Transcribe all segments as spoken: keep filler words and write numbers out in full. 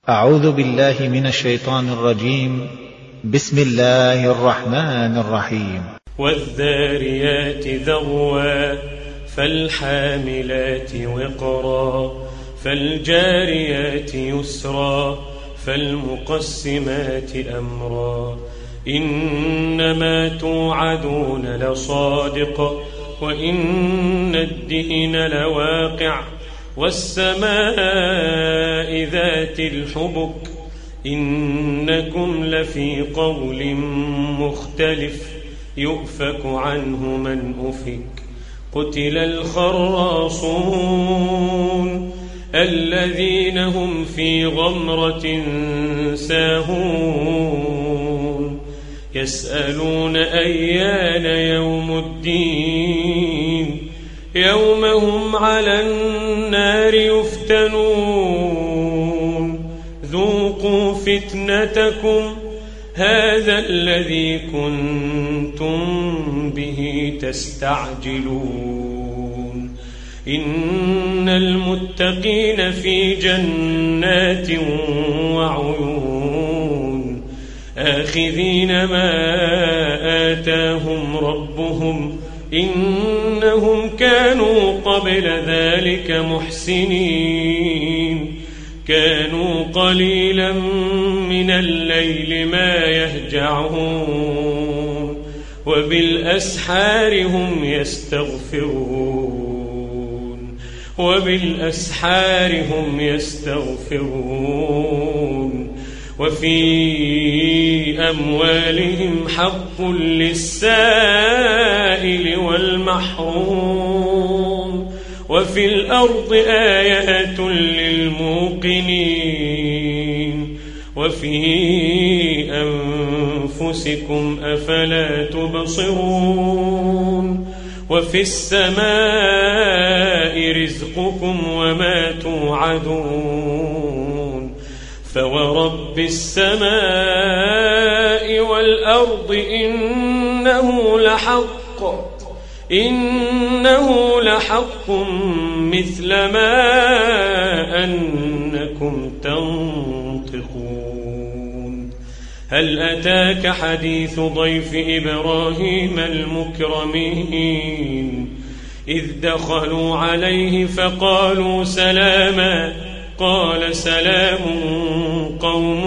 أعوذ بالله من الشيطان الرجيم. بسم الله الرحمن الرحيم. والذاريات ذروا فالحاملات وقرا فالجاريات يسرا فالمقسمات أمرا إنما توعدون لصادق وإن الدين لواقع والسماء ذات الحبك إنكم لفي قول مختلف يؤفك عنه من أفك قتل الخراصون الذين هم في غمرة ساهون يسألون أيان يوم الدين يوم هم على النار يفتنون ذوقوا فتنتكم هذا الذي كنتم به تستعجلون إن المتقين في جنات وعيون آخذين ما آتاهم ربهم إنهم كانوا قبل ذلك محسنين كانوا قليلا من الليل ما يهجعون وبالأسحار هم يستغفرون وبالأسحار هم يستغفرون وفي أموالهم حق للسائل والمحروم وفي الأرض آيات للموقنين وفي أنفسكم أفلا تبصرون وفي السماء رزقكم وما توعدون فورب السماء والأرض إنه لحق إنه لحق مثل ما أنكم تنطقون هل أتاك حديث ضيف إبراهيم المكرمين إذ دخلوا عليه فقالوا سلاما قال سلام قوم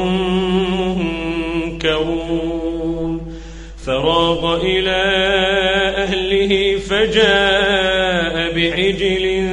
منكرون فراغ إلى أهله فجاء بعجل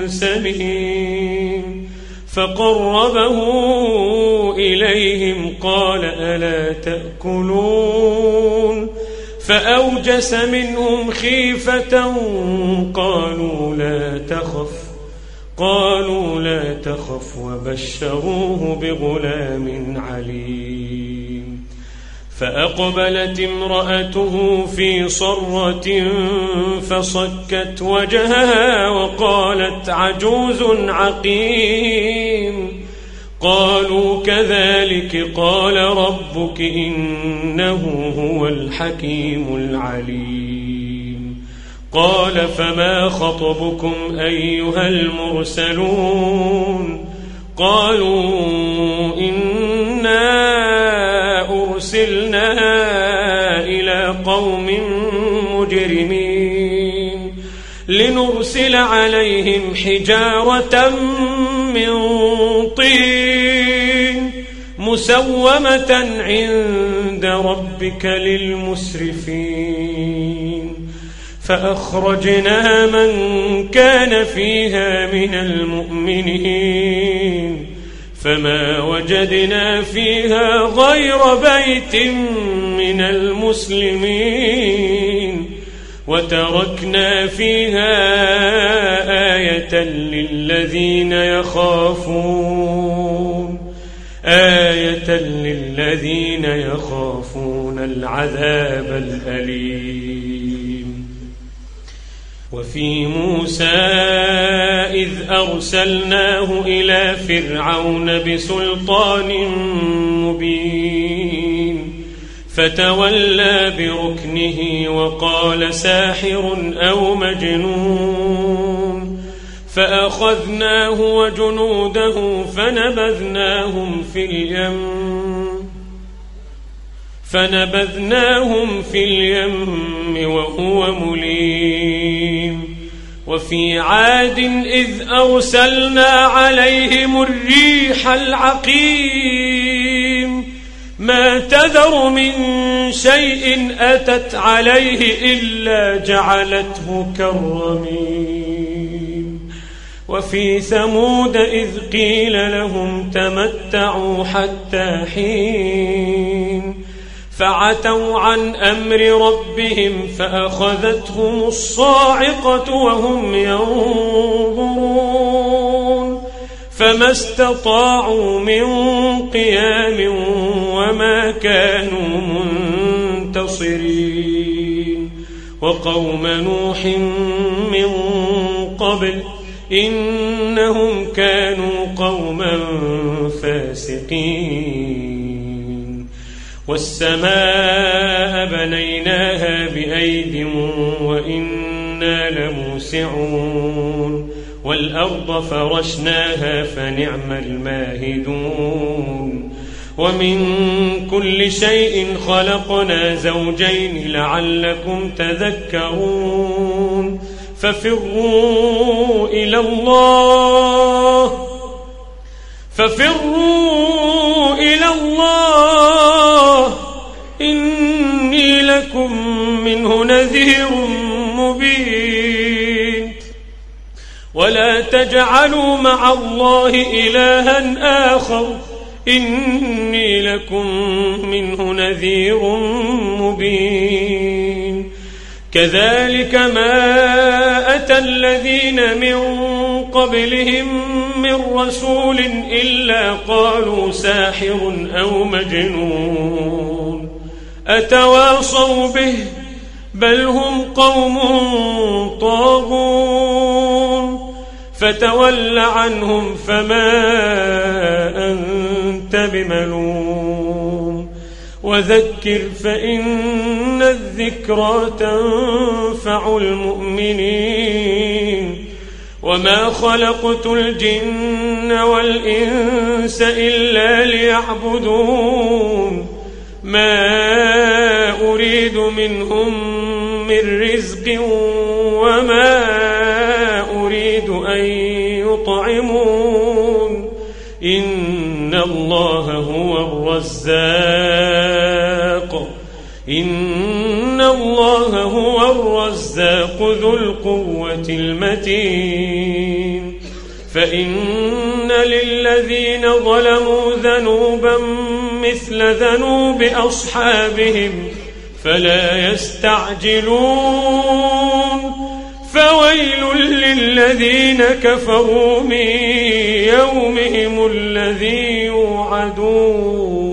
سمين فقربه إليهم قال ألا تأكلون فأوجس منهم خيفة قالوا لا تخف قالوا لا تخف وبشروه بغلام عليم فأقبلت امرأته في صرة فصكت وجهها وقالت عجوز عقيم قالوا كذلك قال ربك إنه هو الحكيم العليم قال فما خطبكم أيها المرسلون قالوا إنا أرسلنا إلى قوم مجرمين لنرسل عليهم حجارة من طين مسومة عند ربك للمسرفين فأخرجنا من كان فيها من المؤمنين فما وجدنا فيها غير بيت من المسلمين وتركنا فيها آية للذين يخافون آية للذين يخافون العذاب الأليم وفي موسى إذ أرسلناه إلى فرعون بسلطان مبين فتولى بركنه وقال ساحر أو مجنون فأخذناه وجنوده فنبذناهم في اليم فنبذناهم في اليم وهو مليم وفي عاد إذ أرسلنا عليهم الريح العقيم ما تذر من شيء أتت عليه إلا جعلته كالرميم وفي ثمود إذ قيل لهم تمتعوا حتى حين فعتوا عن أمر ربهم فأخذتهم الصاعقة وهم ينظرون فما استطاعوا من قيام وما كانوا منتصرين وقوم نوح من قبل إنهم كانوا قوما فاسقين والسماء بنيناها بأيد وإنا لموسعون والأرض فرشناها فنعم الماهدون ومن كل شيء خلقنا زوجين لعلكم تذكرون ففروا إلى الله ففروا إلى الله إني لكم منه نذير مبين ولا تجعلوا مع الله إلها آخر إني لكم منه نذير مبين كذلك ما أتى الذين من قبلهم من رسول إلا قالوا ساحر أو مجنون أتواصوا به بل هم قوم طاغون فتول عنهم فما أنت بملوم وذكر فإن الذكرى تنفع المؤمنين وما خلقت الجن والإنس إلا ليعبدون ما أريد منهم من رزق وما أريد أن يطعمون إن الله هو الرزاق إن الله هو الرزاق ذو القوة المتين فإن للذين ظلموا ذنوبا مثل ذنوب أصحابهم فلا يستعجلون فويل للذين كفروا من يومهم الذي يوعدون